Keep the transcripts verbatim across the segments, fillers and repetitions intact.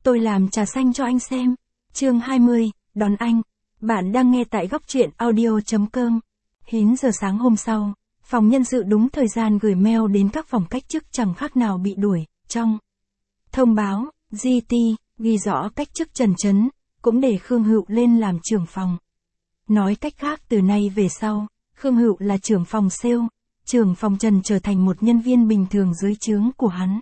Tôi làm trà xanh cho anh xem. Chương hai mươi, đón anh. Bạn đang nghe tại góc truyện audio.com. chín giờ sáng hôm sau, phòng nhân sự đúng thời gian gửi mail đến các phòng cách chức chẳng khác nào bị đuổi. Trong thông báo, giê tê, ghi rõ cách chức Trần Chấn, cũng để Khương Hựu lên làm trưởng phòng. Nói cách khác từ nay về sau, Khương Hựu là trưởng phòng sale, trưởng phòng Trần trở thành một nhân viên bình thường dưới trướng của hắn.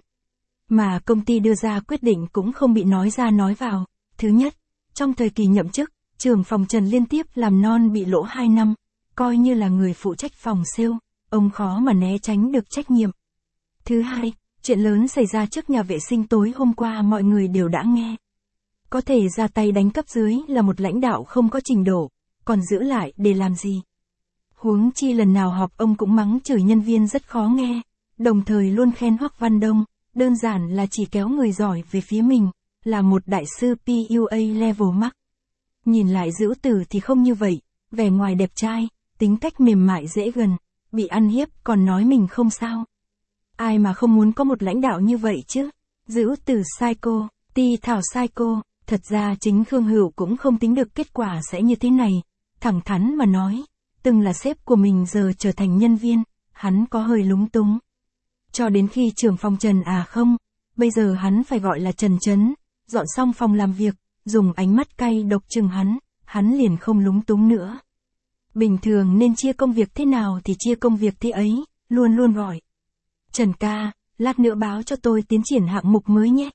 Mà công ty đưa ra quyết định cũng không bị nói ra nói vào. Thứ nhất, trong thời kỳ nhậm chức, trưởng phòng Trần liên tiếp làm non bị lỗ hai năm, coi như là người phụ trách phòng sale, ông khó mà né tránh được trách nhiệm. Thứ hai, chuyện lớn xảy ra trước nhà vệ sinh tối hôm qua mọi người đều đã nghe. Có thể ra tay đánh cấp dưới là một lãnh đạo không có trình độ, còn giữ lại để làm gì? Huống chi lần nào họp ông cũng mắng chửi nhân viên rất khó nghe, đồng thời luôn khen Hoắc Văn Đông, đơn giản là chỉ kéo người giỏi về phía mình, là một đại sư pê u a level max. Nhìn lại Dữu Tử thì không như vậy, vẻ ngoài đẹp trai, tính cách mềm mại dễ gần, bị ăn hiếp còn nói mình không sao. Ai mà không muốn có một lãnh đạo như vậy chứ? Dữu Tử psycho, Ti Thảo psycho, thật ra chính Khương Hựu cũng không tính được kết quả sẽ như thế này, thẳng thắn mà nói, từng là sếp của mình giờ trở thành nhân viên, hắn có hơi lúng túng. Cho đến khi trưởng phòng Trần à không, bây giờ hắn phải gọi là Trần Chấn, dọn xong phòng làm việc, dùng ánh mắt cay độc chừng hắn, hắn liền không lúng túng nữa. Bình thường nên chia công việc thế nào thì chia công việc thế ấy, luôn luôn gọi. Trần ca, lát nữa báo cho tôi tiến triển hạng mục mới nhé.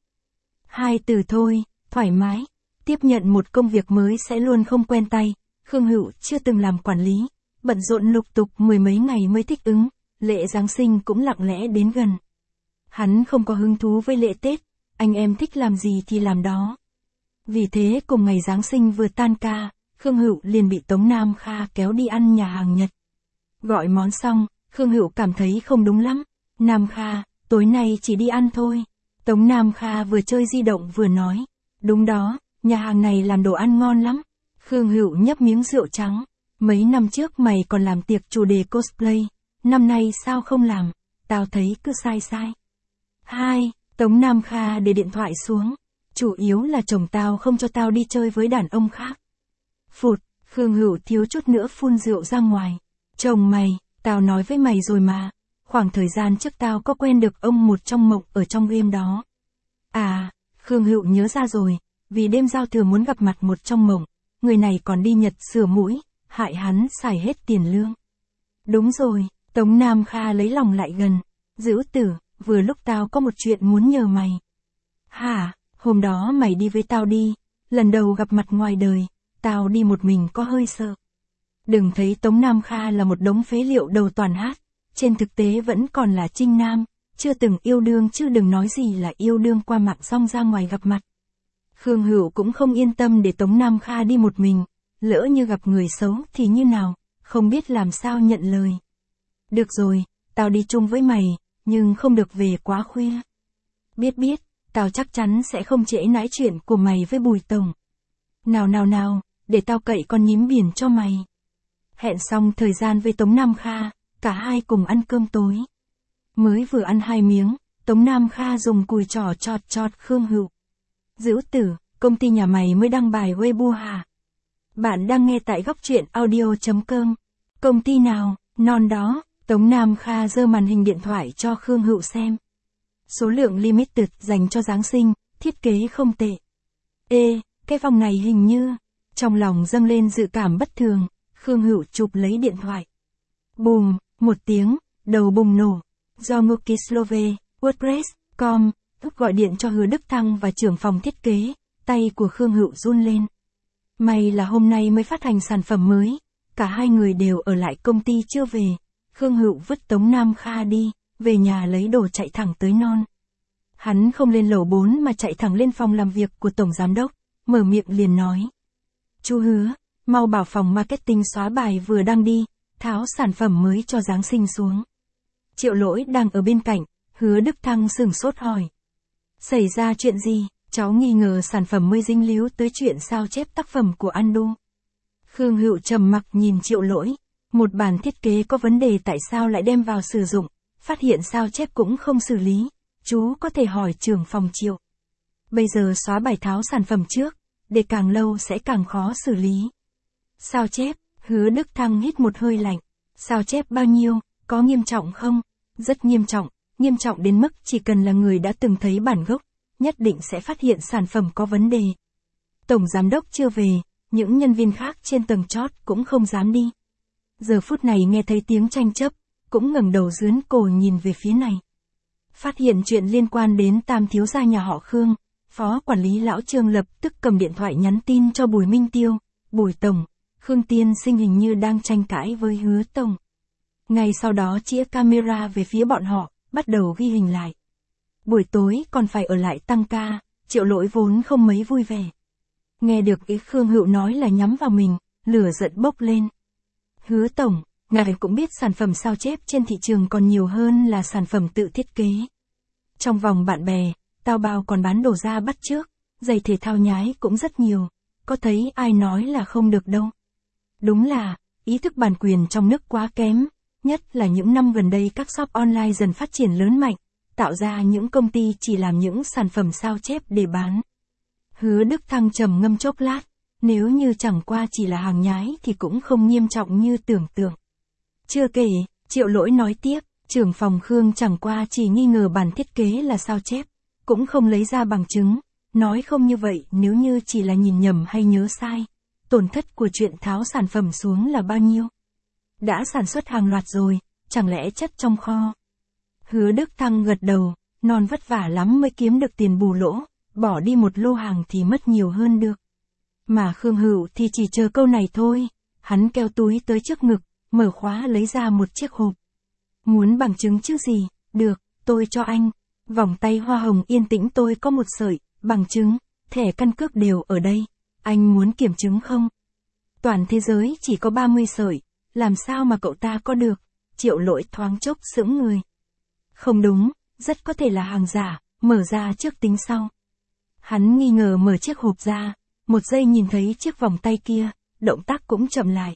Hai từ thôi, thoải mái, tiếp nhận một công việc mới sẽ luôn không quen tay, Khương Hựu chưa từng làm quản lý, bận rộn lục tục mười mấy ngày mới thích ứng. Lễ Giáng sinh cũng lặng lẽ đến gần. Hắn không có hứng thú với lễ Tết, anh em thích làm gì thì làm đó. Vì thế cùng ngày Giáng sinh vừa tan ca, Khương Hựu liền bị Tống Nam Kha kéo đi ăn nhà hàng Nhật. Gọi món xong, Khương Hựu cảm thấy không đúng lắm. Nam Kha, tối nay chỉ đi ăn thôi. Tống Nam Kha vừa chơi di động vừa nói. Đúng đó, nhà hàng này làm đồ ăn ngon lắm. Khương Hựu nhấp miếng rượu trắng. Mấy năm trước mày còn làm tiệc chủ đề cosplay. Năm nay sao không làm, tao thấy cứ sai sai. Hai, Tống Nam Kha để điện thoại xuống. Chủ yếu là chồng tao không cho tao đi chơi với đàn ông khác. Phụt, Khương Hựu thiếu chút nữa phun rượu ra ngoài. Chồng mày, tao nói với mày rồi mà. Khoảng thời gian trước tao có quen được ông một trong mộng ở trong game đó. À, Khương Hựu nhớ ra rồi. Vì đêm giao thừa muốn gặp mặt một trong mộng. Người này còn đi Nhật sửa mũi, hại hắn xài hết tiền lương. Đúng rồi. Tống Nam Kha lấy lòng lại gần. Dữu Tử, vừa lúc tao có một chuyện muốn nhờ mày. Hả, hôm đó mày đi với tao đi. Lần đầu gặp mặt ngoài đời, tao đi một mình có hơi sợ. Đừng thấy Tống Nam Kha là một đống phế liệu đầu toàn hát. Trên thực tế vẫn còn là trinh nam, chưa từng yêu đương chứ đừng nói gì là yêu đương qua mạng xong ra ngoài gặp mặt. Khương Hựu cũng không yên tâm để Tống Nam Kha đi một mình. Lỡ như gặp người xấu thì như nào, không biết làm sao nhận lời. Được rồi, tao đi chung với mày, nhưng không được về quá khuya. Biết biết, tao chắc chắn sẽ không trễ nãi chuyện của mày với Bùi Tổng. Nào nào nào, để tao cậy con nhím biển cho mày. Hẹn xong thời gian với Tống Nam Kha, cả hai cùng ăn cơm tối. Mới vừa ăn hai miếng, Tống Nam Kha dùng cùi trỏ chọt chọt Khương Hựu. Dữu Tử, công ty nhà mày mới đăng bài Weibo hả? Bạn đang nghe tại góc truyện audio.com. Công ty nào, non đó. Tống Nam Kha giơ màn hình điện thoại cho Khương Hựu xem. Số lượng limited dành cho Giáng sinh, thiết kế không tệ. Ê, cái vòng này hình như... Trong lòng dâng lên dự cảm bất thường, Khương Hựu chụp lấy điện thoại. Bùm, một tiếng, đầu bùng nổ. Do Mukislove, WordPress, com, Úc gọi điện cho Hứa Đức Thăng và trưởng phòng thiết kế, tay của Khương Hựu run lên. May là hôm nay mới phát hành sản phẩm mới, cả hai người đều ở lại công ty chưa về. Khương Hựu vứt Tống Nam Kha đi, về nhà lấy đồ chạy thẳng tới non. Hắn không lên lầu bốn mà chạy thẳng lên phòng làm việc của Tổng Giám Đốc, mở miệng liền nói. Chú Hứa, mau bảo phòng marketing xóa bài vừa đăng đi, tháo sản phẩm mới cho Giáng sinh xuống. Triệu Lỗi đang ở bên cạnh, Hứa Đức Thăng sửng sốt hỏi. Xảy ra chuyện gì, cháu nghi ngờ sản phẩm mới dính líu tới chuyện sao chép tác phẩm của Andu. Khương Hựu trầm mặc nhìn Triệu Lỗi. Một bản thiết kế có vấn đề tại sao lại đem vào sử dụng, phát hiện sao chép cũng không xử lý, chú có thể hỏi trưởng phòng Triệu. Bây giờ xóa bài tháo sản phẩm trước, để càng lâu sẽ càng khó xử lý. Sao chép, Hứa Đức Thăng hít một hơi lạnh. Sao chép bao nhiêu, có nghiêm trọng không? Rất nghiêm trọng, nghiêm trọng đến mức chỉ cần là người đã từng thấy bản gốc, nhất định sẽ phát hiện sản phẩm có vấn đề. Tổng giám đốc chưa về, những nhân viên khác trên tầng chót cũng không dám đi. Giờ phút này nghe thấy tiếng tranh chấp, cũng ngẩng đầu dướn cổ nhìn về phía này. Phát hiện chuyện liên quan đến Tam thiếu gia nhà họ Khương, phó quản lý lão Trương lập tức cầm điện thoại nhắn tin cho Bùi Minh Tiêu, Bùi Tổng, Khương Tiên Sinh hình như đang tranh cãi với Hứa Tổng. Ngay sau đó chĩa camera về phía bọn họ, bắt đầu ghi hình lại. Buổi tối còn phải ở lại tăng ca, Triệu Lỗi vốn không mấy vui vẻ. Nghe được ý Khương Hữu nói là nhắm vào mình, lửa giận bốc lên. Hứa Tổng, ngài cũng biết sản phẩm sao chép trên thị trường còn nhiều hơn là sản phẩm tự thiết kế. Trong vòng bạn bè, tao bao còn bán đồ ra bắt chước, giày thể thao nhái cũng rất nhiều, có thấy ai nói là không được đâu. Đúng là, ý thức bản quyền trong nước quá kém, nhất là những năm gần đây các shop online dần phát triển lớn mạnh, tạo ra những công ty chỉ làm những sản phẩm sao chép để bán. Hứa Đức Thăng trầm ngâm chốc lát, nếu như chẳng qua chỉ là hàng nhái thì cũng không nghiêm trọng như tưởng tượng. Chưa kể, Triệu Lỗi nói tiếp, trưởng phòng Khương chẳng qua chỉ nghi ngờ bản thiết kế là sao chép, cũng không lấy ra bằng chứng, nói không như vậy nếu như chỉ là nhìn nhầm hay nhớ sai, tổn thất của chuyện tháo sản phẩm xuống là bao nhiêu? Đã sản xuất hàng loạt rồi, chẳng lẽ chất trong kho? Hứa Đức Thăng gật đầu, non vất vả lắm mới kiếm được tiền bù lỗ, bỏ đi một lô hàng thì mất nhiều hơn được. Mà Khương Hữu thì chỉ chờ câu này thôi, hắn kéo túi tới trước ngực, mở khóa lấy ra một chiếc hộp. Muốn bằng chứng chứ gì, được, tôi cho anh. Vòng tay hoa hồng yên tĩnh tôi có một sợi, bằng chứng, thẻ căn cước đều ở đây, anh muốn kiểm chứng không? Toàn thế giới chỉ có ba mươi sợi, làm sao mà cậu ta có được? Triệu Lỗi thoáng chốc sững người. Không đúng, rất có thể là hàng giả, mở ra trước tính sau. Hắn nghi ngờ mở chiếc hộp ra, một giây nhìn thấy chiếc vòng tay kia, động tác cũng chậm lại.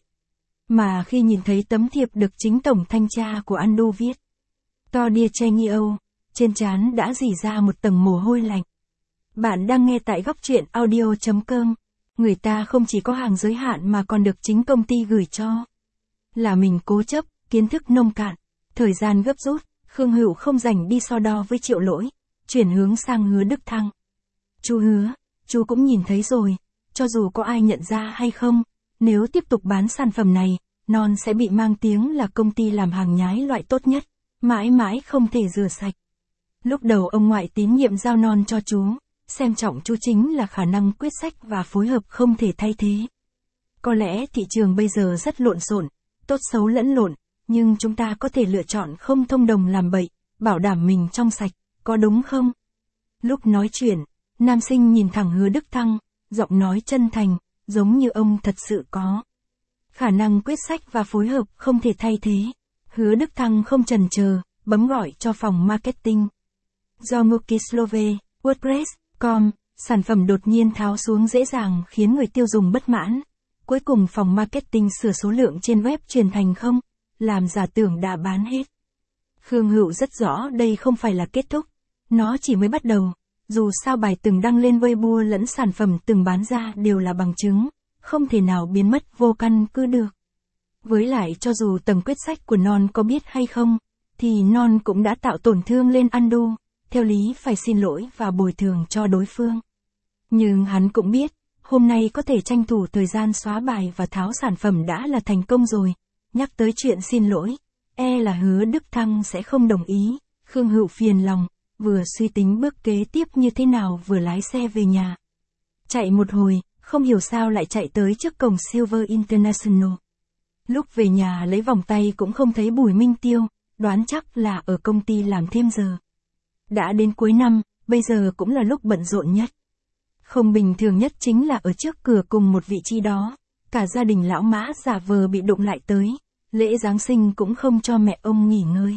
Mà khi nhìn thấy tấm thiệp được chính tổng thanh tra của Andu viết, to Dear Cheng Eo, trên trán đã rỉ ra một tầng mồ hôi lạnh. Bạn đang nghe tại góc truyện audio chấm com. Người ta không chỉ có hàng giới hạn mà còn được chính công ty gửi cho. Là mình cố chấp, kiến thức nông cạn, thời gian gấp rút, Khương Hữu không rảnh đi so đo với Triệu Lỗi, chuyển hướng sang Hứa Đức Thăng. Chú Hứa, chú cũng nhìn thấy rồi, cho dù có ai nhận ra hay không, nếu tiếp tục bán sản phẩm này, non sẽ bị mang tiếng là công ty làm hàng nhái loại tốt nhất, mãi mãi không thể rửa sạch. Lúc đầu ông ngoại tín nhiệm giao non cho chú, xem trọng chú chính là khả năng quyết sách và phối hợp không thể thay thế. Có lẽ thị trường bây giờ rất lộn xộn, tốt xấu lẫn lộn, nhưng chúng ta có thể lựa chọn không thông đồng làm bậy, bảo đảm mình trong sạch, có đúng không? Lúc nói chuyện, nam sinh nhìn thẳng Hứa Đức Thăng, giọng nói chân thành, giống như ông thật sự có khả năng quyết sách và phối hợp không thể thay thế. Hứa Đức Thăng không chần chờ, bấm gọi cho phòng marketing. Do Mukislove, WordPress, com, sản phẩm đột nhiên tháo xuống dễ dàng khiến người tiêu dùng bất mãn. Cuối cùng phòng marketing sửa số lượng trên web truyền thành không, làm giả tưởng đã bán hết. Khương Hữu rất rõ đây không phải là kết thúc, nó chỉ mới bắt đầu. Dù sao bài từng đăng lên Weibo lẫn sản phẩm từng bán ra đều là bằng chứng, không thể nào biến mất vô căn cứ được. Với lại cho dù tầng quyết sách của non có biết hay không, thì non cũng đã tạo tổn thương lên Andu, theo lý phải xin lỗi và bồi thường cho đối phương. Nhưng hắn cũng biết, hôm nay có thể tranh thủ thời gian xóa bài và tháo sản phẩm đã là thành công rồi, nhắc tới chuyện xin lỗi, e là Hứa Đức Thăng sẽ không đồng ý. Khương Hữu phiền lòng, vừa suy tính bước kế tiếp như thế nào vừa lái xe về nhà. Chạy một hồi, không hiểu sao lại chạy tới trước cổng Silver International. Lúc về nhà lấy vòng tay cũng không thấy Bùi Minh Tiêu, đoán chắc là ở công ty làm thêm giờ. Đã đến cuối năm, bây giờ cũng là lúc bận rộn nhất. Không bình thường nhất chính là ở trước cửa cùng một vị trí đó, cả gia đình lão Mã giả vờ bị đụng lại tới, lễ Giáng sinh cũng không cho mẹ ông nghỉ ngơi.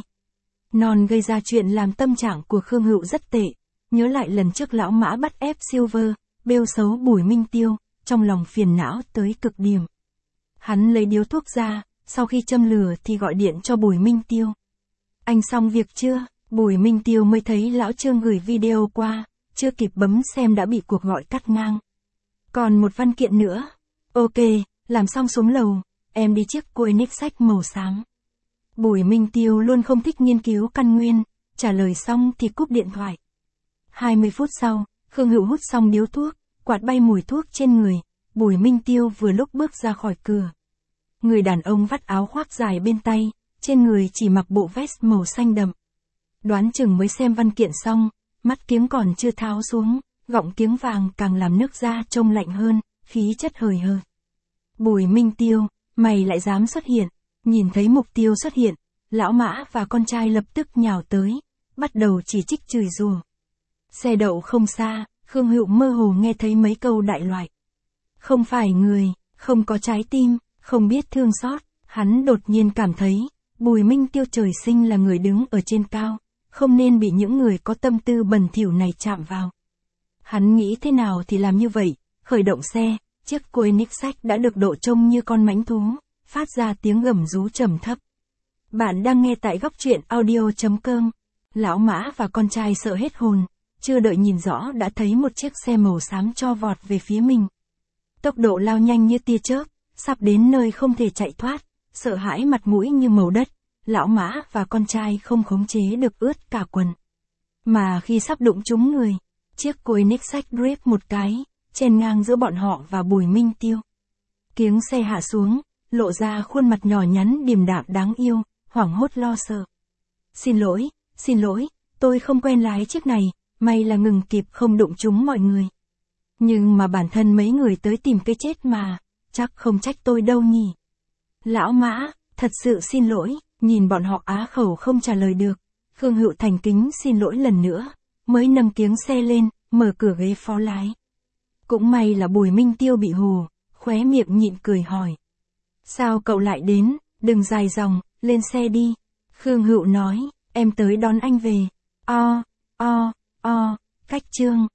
Non gây ra chuyện làm tâm trạng của Khương Hữu rất tệ, nhớ lại lần trước lão Mã bắt ép Silver, bêu xấu Bùi Minh Tiêu, trong lòng phiền não tới cực điểm. Hắn lấy điếu thuốc ra, sau khi châm lửa thì gọi điện cho Bùi Minh Tiêu. Anh xong việc chưa? Bùi Minh Tiêu mới thấy lão Trương gửi video qua, chưa kịp bấm xem đã bị cuộc gọi cắt ngang. Còn một văn kiện nữa. Ok, làm xong xuống lầu, em đi chiếc Koenig sách màu xám. Bùi Minh Tiêu luôn không thích nghiên cứu căn nguyên, trả lời xong thì cúp điện thoại. hai mươi phút sau, Khương Hữu hút xong điếu thuốc, quạt bay mùi thuốc trên người, Bùi Minh Tiêu vừa lúc bước ra khỏi cửa. Người đàn ông vắt áo khoác dài bên tay, trên người chỉ mặc bộ vest màu xanh đậm. Đoán chừng mới xem văn kiện xong, mắt kiếng còn chưa tháo xuống, gọng kiếng vàng càng làm nước da trông lạnh hơn, khí chất hời hợt. Bùi Minh Tiêu, mày lại dám xuất hiện, nhìn thấy mục tiêu xuất hiện, lão Mã và con trai lập tức nhào tới, bắt đầu chỉ trích chửi rủa. Xe đậu không xa, Khương Hữu mơ hồ nghe thấy mấy câu đại loại. Không phải người, không có trái tim, không biết thương xót, hắn đột nhiên cảm thấy, Bùi Minh Tiêu trời sinh là người đứng ở trên cao, không nên bị những người có tâm tư bẩn thỉu này chạm vào. Hắn nghĩ thế nào thì làm như vậy, khởi động xe, chiếc Koenig sách đã được độ trông như con mãnh thú, phát ra tiếng gầm rú trầm thấp. Bạn đang nghe tại góc truyện audio chấm com. Lão Mã và con trai sợ hết hồn, chưa đợi nhìn rõ đã thấy một chiếc xe màu xám cho vọt về phía mình. Tốc độ lao nhanh như tia chớp, sắp đến nơi không thể chạy thoát, sợ hãi mặt mũi như màu đất, lão Mã và con trai không khống chế được ướt cả quần. Mà khi sắp đụng trúng người, chiếc Koenig sách drip một cái, chèn ngang giữa bọn họ và Bùi Minh Tiêu. Kiếng xe hạ xuống, lộ ra khuôn mặt nhỏ nhắn điềm đạm đáng yêu, hoảng hốt lo sợ. Xin lỗi, xin lỗi, tôi không quen lái chiếc này, may là ngừng kịp không đụng trúng mọi người. Nhưng mà bản thân mấy người tới tìm cái chết mà, chắc không trách tôi đâu nhỉ. Lão Mã, thật sự xin lỗi, nhìn bọn họ á khẩu không trả lời được. Khương Hữu thành kính xin lỗi lần nữa, mới nâng kiếng xe lên, mở cửa ghế phó lái. Cũng may là Bùi Minh Tiêu bị hù, khóe miệng nhịn cười hỏi. Sao cậu lại đến, đừng dài dòng, lên xe đi. Khương Hữu nói, em tới đón anh về. O, o, o, cách chương.